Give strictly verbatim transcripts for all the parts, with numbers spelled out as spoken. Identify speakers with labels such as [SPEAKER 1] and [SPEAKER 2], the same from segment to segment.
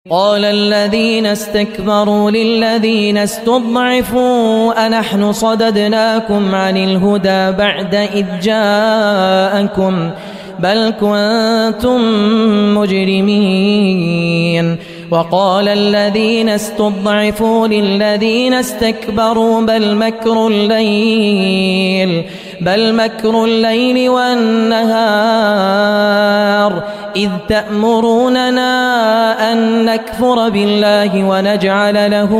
[SPEAKER 1] قال الذين استكبروا للذين استضعفوا أنحن صددناكم عن الهدى بعد إذ جاءكم بل كنتم مجرمين. وقال الذين استضعفوا للذين استكبروا بل مكر الليل بل مكر الليل والنهار إذ تأمروننا أن نكفر بالله ونجعل له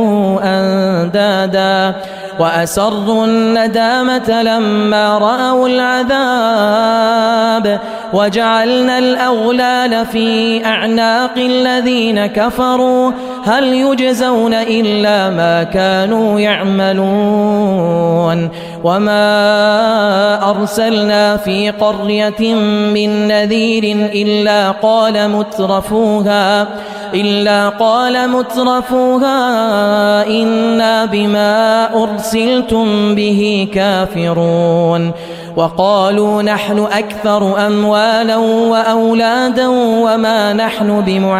[SPEAKER 1] أندادا وأسروا الندامة لما رأوا العذاب وجعلنا الأغلال في أعناق الذين كفروا هل يجزون إلا ما كانوا يعملون. وما أرسلنا في قرية من نذير إلا قال مترفوها إلا قال مترفوها إنا بما أرسلتم به كافرون. وقالوا نحن أكثر أموالا وأولادا وما نحن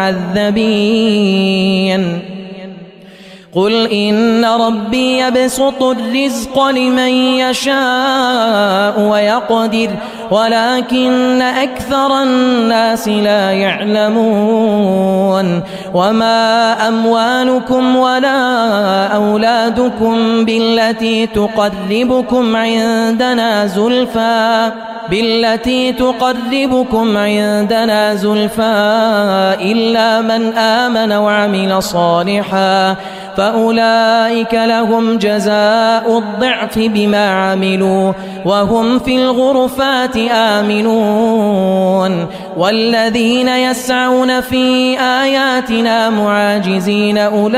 [SPEAKER 1] بمعذبين. قل إن ربي يبسط الرزق لمن يشاء ويقدر ولكن أكثر الناس لا يعلمون. وما أموالكم ولا أولادكم بالتي تقربكم عندنا زلفى بالتي تقربكم عندنا زلفى إلا من آمن وعمل صالحا فأولئك لهم جزاء الضعف بما عملوا وهم في الغرفات آمنون. والذين يسعون في آياتنا معاجزين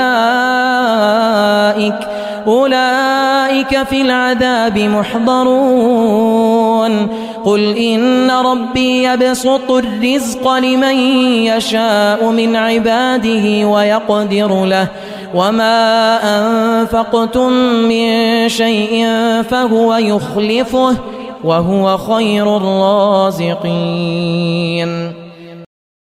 [SPEAKER 1] أولئك أولئك في العذاب محضرون. قل إن ربي يبسط الرزق لمن يشاء من عباده ويقدر له وما أنفقتم من شيء فهو يخلفه وهو خير الرازقين.